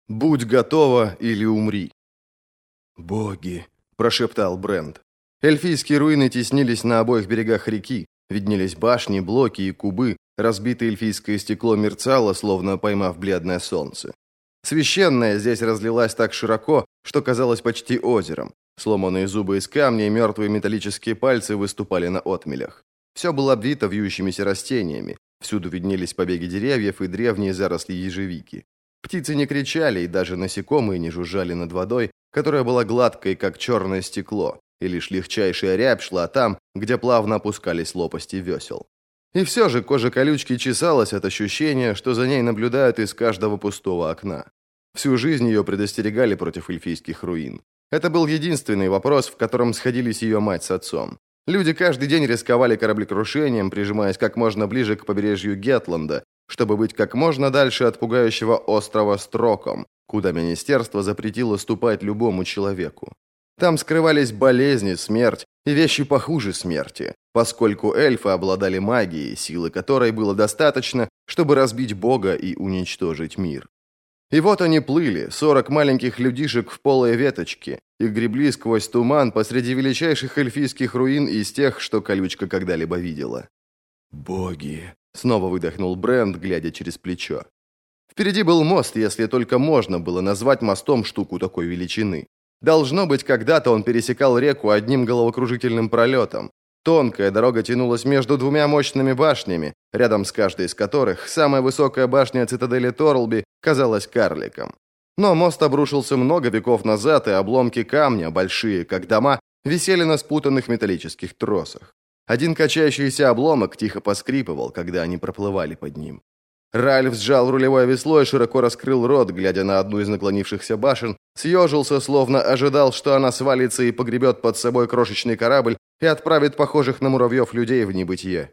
Будь готова или умри. «Боги!» – прошептал Брент. Эльфийские руины теснились на обоих берегах реки, виднелись башни, блоки и кубы, разбитое эльфийское стекло мерцало, словно поймав бледное солнце. Священное здесь разлилось так широко, что казалось почти озером. Сломанные зубы из камня и мертвые металлические пальцы выступали на отмелях. Все было обвито вьющимися растениями, всюду виднелись побеги деревьев и древние заросли ежевики. Птицы не кричали, и даже насекомые не жужжали над водой, которая была гладкой, как черное стекло, и лишь легчайшая рябь шла там, где плавно опускались лопасти весел. И все же кожа колючки чесалась от ощущения, что за ней наблюдают из каждого пустого окна. Всю жизнь ее предостерегали против эльфийских руин. Это был единственный вопрос, в котором сходились ее мать с отцом. Люди каждый день рисковали кораблекрушением, прижимаясь как можно ближе к побережью Гетланда, чтобы быть как можно дальше от пугающего острова Строком, куда министерство запретило ступать любому человеку. Там скрывались болезни, смерть и вещи похуже смерти, поскольку эльфы обладали магией, силы которой было достаточно, чтобы разбить Бога и уничтожить мир. И вот они плыли, 40 маленьких людишек в полой веточке, и гребли сквозь туман посреди величайших эльфийских руин из тех, что колючка когда-либо видела. «Боги!» — снова выдохнул Брент, глядя через плечо. Впереди был мост, если только можно было назвать мостом штуку такой величины. Должно быть, когда-то он пересекал реку одним головокружительным пролетом. Тонкая дорога тянулась между двумя мощными башнями, рядом с каждой из которых самая высокая башня цитадели Торлби казалась карликом. Но мост обрушился много веков назад, и обломки камня, большие, как дома, висели на спутанных металлических тросах. Один качающийся обломок тихо поскрипывал, когда они проплывали под ним. Ральф сжал рулевое весло и широко раскрыл рот, глядя на одну из наклонившихся башен, съежился, словно ожидал, что она свалится и погребет под собой крошечный корабль и отправит похожих на муравьев людей в небытие.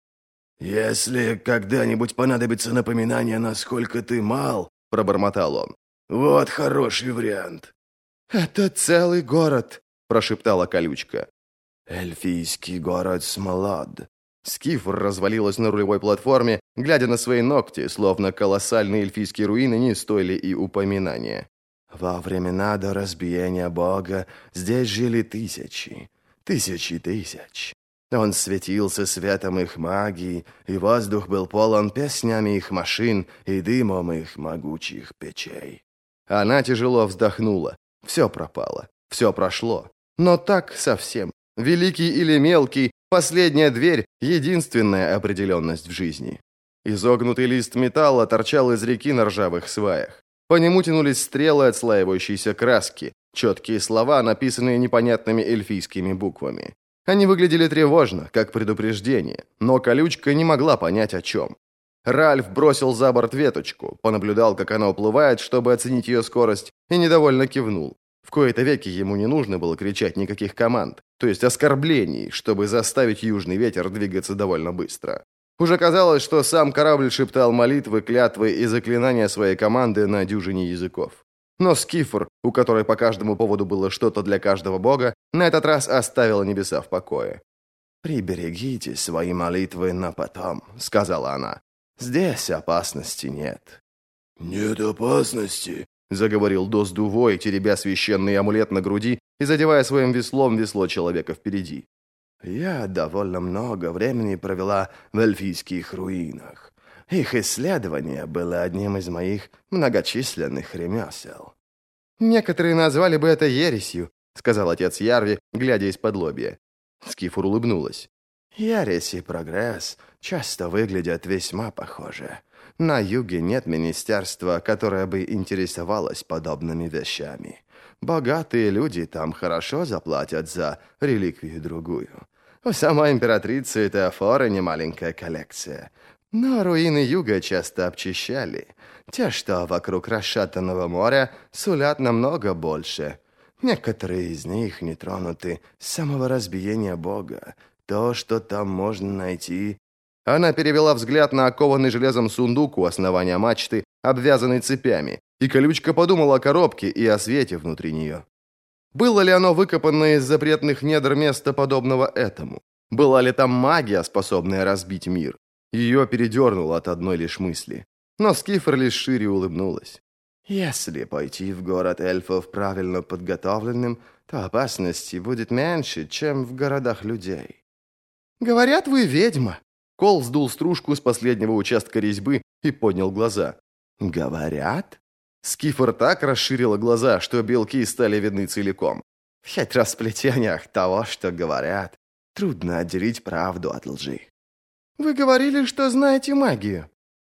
«Если когда-нибудь понадобится напоминание, насколько ты мал», — пробормотал он, — «вот хороший вариант». «Это целый город», — прошептала колючка. «Эльфийский город Смолад». Скифр развалилась на рулевой платформе, глядя на свои ногти, словно колоссальные эльфийские руины не стоили и упоминания. «Во времена до разбиения Бога здесь жили тысячи тысяч. Он светился светом их магии, и воздух был полон песнями их машин и дымом их могучих печей». Она тяжело вздохнула. Все пропало, все прошло. Но так совсем. Великий или мелкий, последняя дверь — единственная определенность в жизни. Изогнутый лист металла торчал из реки на ржавых сваях. По нему тянулись стрелы отслаивающейся краски, четкие слова, написанные непонятными эльфийскими буквами. Они выглядели тревожно, как предупреждение, но колючка не могла понять, о чем. Ральф бросил за борт веточку, понаблюдал, как она уплывает, чтобы оценить ее скорость, и недовольно кивнул. В кои-то веки ему не нужно было кричать никаких команд, то есть оскорблений, чтобы заставить южный ветер двигаться довольно быстро. Уже казалось, что сам корабль шептал молитвы, клятвы и заклинания своей команды на дюжине языков. Но Скифр, у которой по каждому поводу было что-то для каждого бога, на этот раз оставила небеса в покое. «Приберегите свои молитвы на потом», — сказала она. «Здесь опасности нет». «Нет опасности», — заговорил Доздувой, теребя священный амулет на груди и задевая своим веслом весло человека впереди. «Я довольно много времени провела в эльфийских руинах. Их исследование было одним из моих многочисленных ремесел». «Некоторые назвали бы это ересью», — сказал отец Ярви, глядя из-под лобья. Скифур улыбнулась. «Ересь и прогресс часто выглядят весьма похоже. На юге нет министерства, которое бы интересовалось подобными вещами. Богатые люди там хорошо заплатят за реликвию другую. У самой императрицы Теофоры немаленькая коллекция. Но руины юга часто обчищали. Те, что вокруг расшатанного моря, сулят намного больше. Некоторые из них не тронуты с самого разбиения Бога. То, что там можно найти...» Она перевела взгляд на окованный железом сундук у основания мачты, обвязанный цепями, и колючка подумала о коробке и о свете внутри нее. Было ли оно выкопанное из запретных недр место подобного этому? Была ли там магия, способная разбить мир? Ее передернуло от одной лишь мысли. Но Скифр лишь шире улыбнулась. Если пойти в город эльфов правильно подготовленным, то опасности будет меньше, чем в городах людей. «Говорят, вы ведьма». Кол сдул стружку с последнего участка резьбы и поднял глаза. «Говорят?» Скифор так расширила глаза, что белки стали видны целиком. В хитросплетениях того, что говорят, трудно отделить правду от лжи. «Вы говорили, что знаете магию».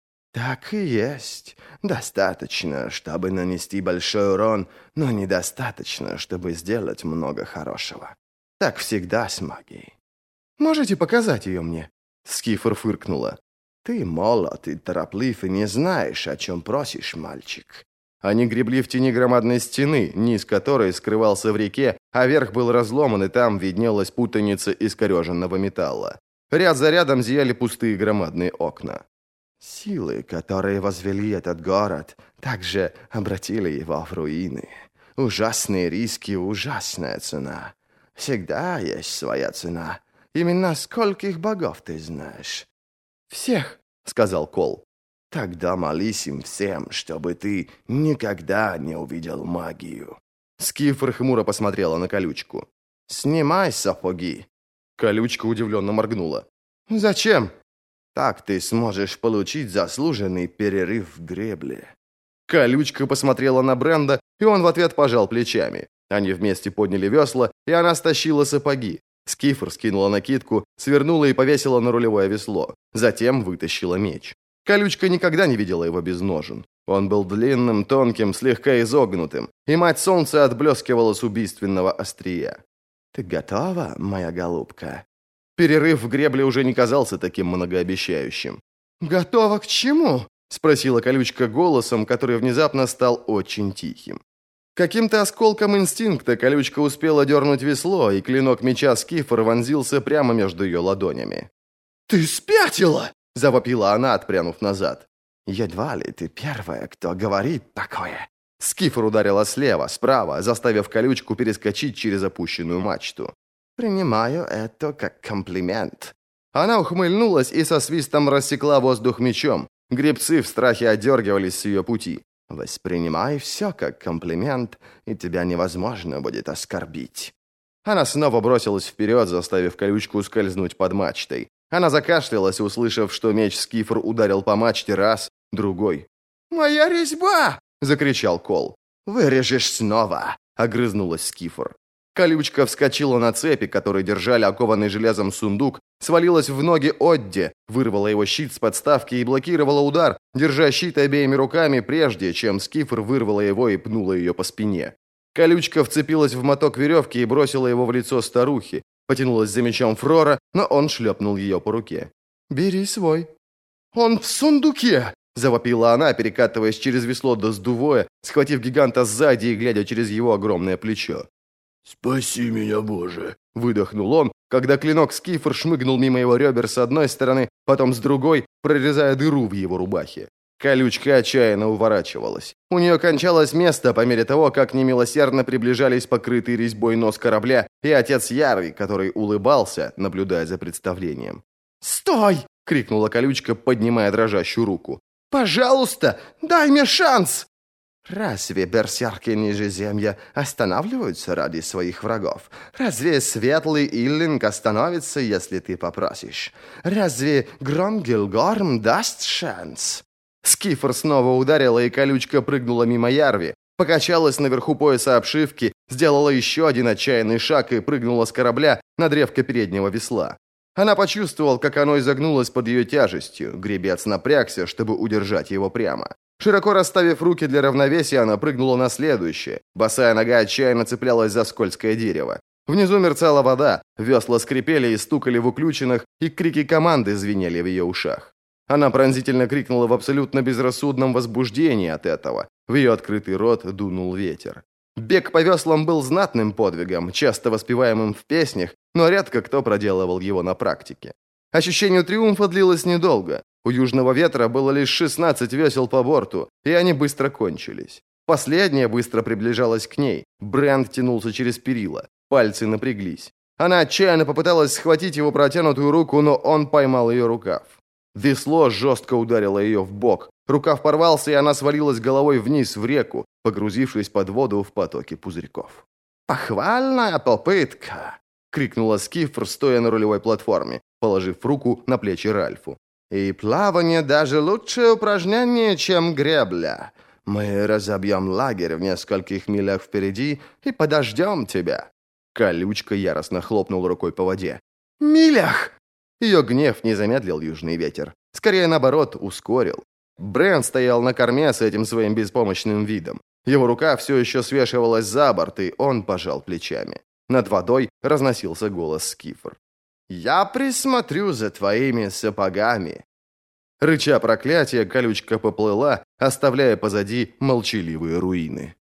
Так и есть. Достаточно, чтобы нанести большой урон, но недостаточно, чтобы сделать много хорошего. Так всегда с магией. «Можете показать ее мне?» Скифор фыркнула. «Ты молод и тороплив, и не знаешь, о чем просишь, мальчик». Они гребли в тени громадной стены, низ которой скрывался в реке, а верх был разломан, и там виднелась путаница искореженного металла. Ряд за рядом зияли пустые громадные окна. Силы, которые возвели этот город, также обратили его в руины. Ужасные риски, ужасная цена. Всегда есть своя цена. Именно скольких богов ты знаешь? «Всех», — сказал Кол. Тогда молись им всем, чтобы ты никогда не увидел магию. Скифор хмуро посмотрела на колючку. «Снимай сапоги». Колючка удивленно моргнула. «Зачем?» «Так ты сможешь получить заслуженный перерыв в гребле». Колючка посмотрела на Бренда, и он в ответ пожал плечами. Они вместе подняли весла, и она стащила сапоги. Скифор скинула накидку, свернула и повесила на рулевое весло. Затем вытащила меч. Колючка никогда не видела его без ножен. Он был длинным, тонким, слегка изогнутым, и мать солнца отблескивала с убийственного острия. «Ты готова, моя голубка?» Перерыв в гребле уже не казался таким многообещающим. «Готова к чему?» — спросила колючка голосом, который внезапно стал очень тихим. Каким-то осколком инстинкта колючка успела дернуть весло, и клинок меча Скифора вонзился прямо между ее ладонями. «Ты спятила!» — завопила она, отпрянув назад. «Едва ли ты первая, кто говорит такое!» Скифор ударила слева, справа, заставив колючку перескочить через опущенную мачту. «Принимаю это как комплимент». Она ухмыльнулась и со свистом рассекла воздух мечом. Гребцы в страхе отдергивались с ее пути. «Воспринимай все как комплимент, и тебя невозможно будет оскорбить». Она снова бросилась вперед, заставив колючку скользнуть под мачтой. Она закашлялась, услышав, что меч Скифор ударил по мачте раз, другой. «Моя резьба!» — закричал Кол. «Вырежешь снова!» — огрызнулась Скифор. Колючка вскочила на цепи, которые держали окованный железом сундук, свалилась в ноги Одди, вырвала его щит с подставки и блокировала удар, держа щит обеими руками, прежде чем Скифор вырвала его и пнула ее по спине. Колючка вцепилась в моток веревки и бросила его в лицо старухи, потянулась за мечом Фрора, но он шлепнул ее по руке. «Бери свой». «Он в сундуке!» — завопила она, перекатываясь через весло до сдувоя, схватив гиганта сзади и глядя через его огромное плечо. «Спаси меня, Боже!» — выдохнул он, когда клинок Скифор шмыгнул мимо его ребер с одной стороны, потом с другой, прорезая дыру в его рубахе. Колючка отчаянно уворачивалась. У нее кончалось место по мере того, как немилосердно приближались покрытый резьбой нос корабля и отец Ярый, который улыбался, наблюдая за представлением. «Стой!» — крикнула колючка, поднимая дрожащую руку. «Пожалуйста, дай мне шанс!» «Разве берсерки Нижеземья останавливаются ради своих врагов? Разве Светлый Иллинг остановится, если ты попросишь? Разве Громгилгорм даст шанс?» Скифор снова ударила, и колючка прыгнула мимо Ярви, покачалась наверху пояса обшивки, сделала еще один отчаянный шаг и прыгнула с корабля на древко переднего весла. Она почувствовала, как оно изогнулось под ее тяжестью. Гребец напрягся, чтобы удержать его прямо. Широко расставив руки для равновесия, она прыгнула на следующее. Босая нога отчаянно цеплялась за скользкое дерево. Внизу мерцала вода, весла скрипели и стукали в уключенных, и крики команды звенели в ее ушах. Она пронзительно крикнула в абсолютно безрассудном возбуждении от этого. В ее открытый рот дунул ветер. Бег по веслам был знатным подвигом, часто воспеваемым в песнях, но редко кто проделывал его на практике. Ощущение триумфа длилось недолго. У южного ветра было лишь 16 весел по борту, и они быстро кончились. Последняя быстро приближалась к ней. Брэнд тянулся через перила. Пальцы напряглись. Она отчаянно попыталась схватить его протянутую руку, но он поймал ее рукав. Весло жестко ударило ее в бок. Рукав порвался, и она свалилась головой вниз в реку, погрузившись под воду в потоке пузырьков. «Похвальная попытка!» — крикнула Скифр, стоя на рулевой платформе, положив руку на плечи Ральфу. «И плавание даже лучшее упражнение, чем гребля. Мы разобьем лагерь в нескольких милях впереди и подождем тебя». Колючка яростно хлопнул рукой по воде. «Милях!» Ее гнев не замедлил южный ветер. Скорее, наоборот, ускорил. Брент стоял на корме с этим своим беспомощным видом. Его рука все еще свешивалась за борт, и он пожал плечами. Над водой разносился голос Скифр. «Я присмотрю за твоими сапогами». Рыча проклятия, колючка поплыла, оставляя позади молчаливые руины.